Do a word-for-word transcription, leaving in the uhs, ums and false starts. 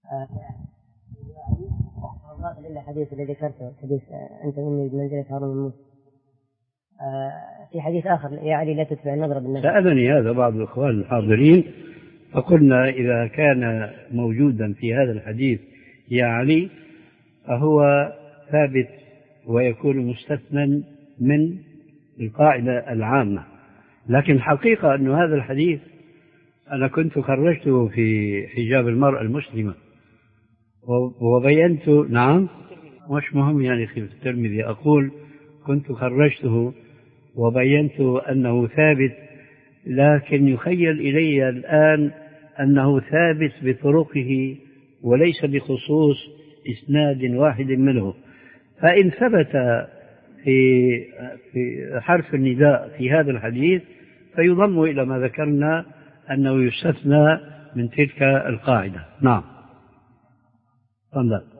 إلا حديث الذي ذكرته حديث أنت مني بمنزلة هارون من موسى. في حديث آخر يا علي لا تتبع النظرة بالنظر. سألني هذا بعض الإخوان الحاضرين فقلنا إذا كان موجودا في هذا الحديث يا علي فهو ثابت ويكون مستثنى من القاعدة العامة، لكن الحقيقة أن هذا الحديث أنا كنت خرجته في حجاب المرأة المسلمة وبينت. نعم مش مهم يعني في الترمذي، أقول كنت خرجته وبينت أنه ثابت، لكن يخيل إلي الآن أنه ثابت بطرقه وليس بخصوص إسناد واحد منه. فإن ثبت في في حرف النداء في هذا الحديث فيضم إلى ما ذكرنا أنه يستثنى من تلك القاعدة. نعم. تفضل.